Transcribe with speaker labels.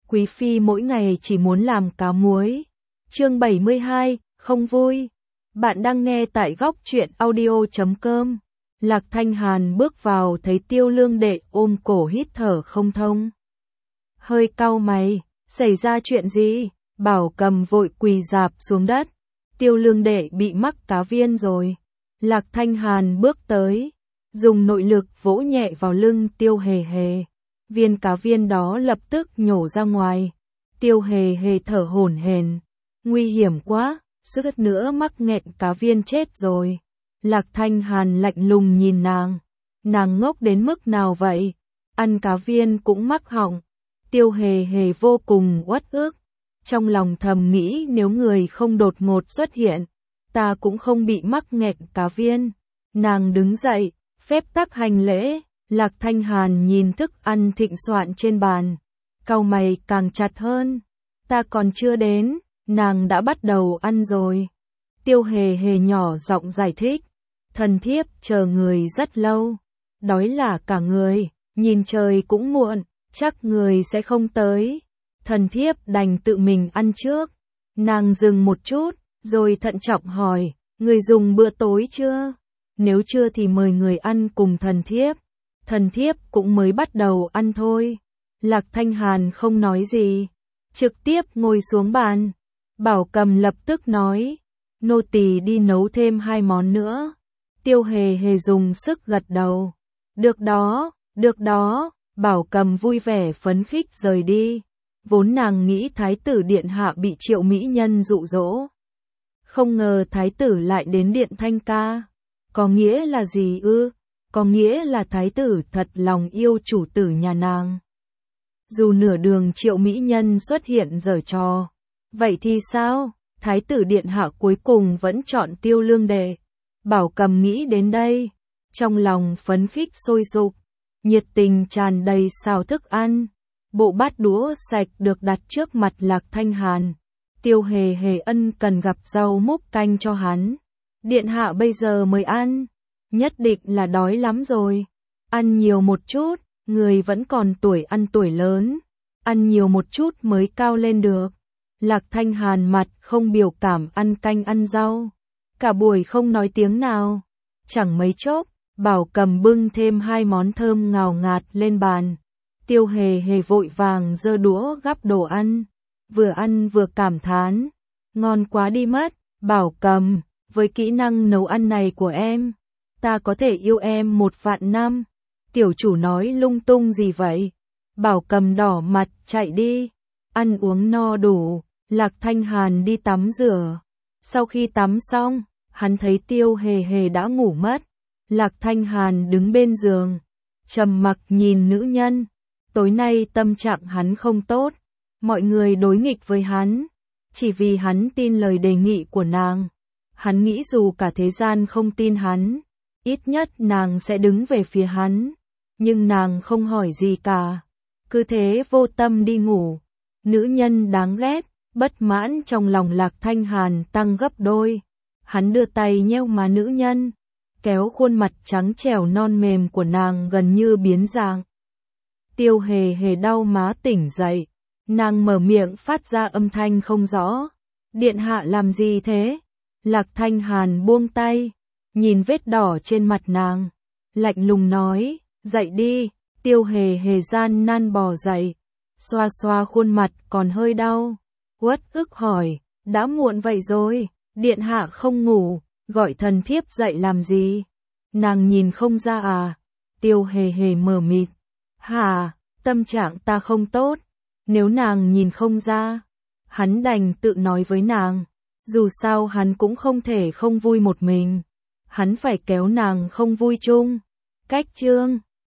Speaker 1: Quý phi mỗi ngày chỉ muốn làm cá muối. Chương 72, không vui. Bạn đang nghe tại góc truyện audio.com. Lạc Thanh Hàn bước vào thấy Tiêu Lương Đệ ôm cổ hít thở không thông. Hơi cau mày, xảy ra chuyện gì? Bảo Cầm vội quỳ rạp xuống đất. Tiêu Lương Đệ bị mắc cá viên rồi. Lạc Thanh Hàn bước tới, dùng nội lực vỗ nhẹ vào lưng Tiêu Hề Hề. Viên cá viên đó lập tức nhổ ra ngoài. Tiêu Hề Hề thở hổn hển. Nguy hiểm quá, suýt nữa mắc nghẹn cá viên chết rồi. Lạc Thanh Hàn lạnh lùng nhìn nàng. Nàng ngốc đến mức nào vậy? Ăn cá viên cũng mắc họng. Tiêu Hề Hề vô cùng uất ức. Trong lòng thầm nghĩ nếu người không đột ngột xuất hiện, ta cũng không bị mắc nghẹn cá viên. Nàng đứng dậy, phép tắc hành lễ. Lạc Thanh Hàn nhìn thức ăn thịnh soạn trên bàn, cau mày càng chặt hơn. Ta còn chưa đến, nàng đã bắt đầu ăn rồi. Tiêu Hề Hề nhỏ giọng giải thích. Thần thiếp chờ người rất lâu, đói là cả người, nhìn trời cũng muộn, chắc người sẽ không tới. Thần thiếp đành tự mình ăn trước. Nàng dừng một chút, rồi thận trọng hỏi, người dùng bữa tối chưa? Nếu chưa thì mời người ăn cùng thần thiếp. Thần thiếp cũng mới bắt đầu ăn thôi. Lạc Thanh Hàn không nói gì, trực tiếp ngồi xuống bàn. Bảo Cầm lập tức nói, nô tỳ đi nấu thêm 2 món nữa. Tiêu Hề Hề dùng sức gật đầu. Được đó, Bảo Cầm vui vẻ phấn khích rời đi. Vốn nàng nghĩ thái tử điện hạ bị Triệu mỹ nhân dụ dỗ. Không ngờ thái tử lại đến điện Thanh ca. Có nghĩa là gì ư? Có nghĩa là thái tử thật lòng yêu chủ tử nhà nàng. Dù nửa đường Triệu mỹ nhân xuất hiện giở trò. Vậy thì sao? Thái tử điện hạ cuối cùng vẫn chọn Tiêu Lương Đệ. Bảo Cầm nghĩ đến đây, trong lòng phấn khích sôi sục, nhiệt tình tràn đầy xào thức ăn. Bộ bát đũa sạch được đặt trước mặt Lạc Thanh Hàn. Tiêu Hề Hề ân cần gắp rau múc canh cho hắn. Điện hạ bây giờ mới ăn, nhất định là đói lắm rồi. Ăn nhiều một chút, người vẫn còn tuổi ăn tuổi lớn. Ăn nhiều một chút mới cao lên được. Lạc Thanh Hàn mặt không biểu cảm ăn canh ăn rau. Cả buổi không nói tiếng nào. Chẳng mấy chốc, Bảo Cầm bưng thêm 2 món thơm ngào ngạt lên bàn. Tiêu Hề Hề vội vàng giơ đũa gắp đồ ăn. Vừa ăn vừa cảm thán. Ngon quá đi mất, Bảo Cầm, với kỹ năng nấu ăn này của em, ta có thể yêu em 1.000.000 năm. Tiểu chủ nói lung tung gì vậy? Bảo Cầm đỏ mặt chạy đi. Ăn uống no đủ, Lạc Thanh Hàn đi tắm rửa. Sau khi tắm xong, hắn thấy Tiêu Hề Hề đã ngủ mất. Lạc Thanh Hàn đứng bên giường, trầm mặc nhìn nữ nhân. Tối nay tâm trạng hắn không tốt, mọi người đối nghịch với hắn, chỉ vì hắn tin lời đề nghị của nàng. Hắn nghĩ dù cả thế gian không tin hắn, ít nhất nàng sẽ đứng về phía hắn. Nhưng nàng không hỏi gì cả, cứ thế vô tâm đi ngủ. Nữ nhân đáng ghét, bất mãn trong lòng Lạc Thanh Hàn tăng gấp đôi. Hắn đưa tay nheo má nữ nhân, kéo khuôn mặt trắng trẻo non mềm của nàng gần như biến dạng. Tiêu Hề Hề đau má tỉnh dậy, nàng mở miệng phát ra âm thanh không rõ. Điện hạ làm gì thế? Lạc Thanh Hàn buông tay, nhìn vết đỏ trên mặt nàng, lạnh lùng nói, dậy đi. Tiêu Hề Hề gian nan bò dậy, xoa xoa khuôn mặt còn hơi đau, uất ức hỏi, đã muộn vậy rồi, điện hạ không ngủ, gọi thần thiếp dậy làm gì? Nàng nhìn không ra à? Tiêu Hề Hề mờ mịt, hả, tâm trạng ta không tốt. Nếu nàng nhìn không ra, hắn đành tự nói với nàng, dù sao hắn cũng không thể không vui một mình, hắn phải kéo nàng không vui chung. Cách chương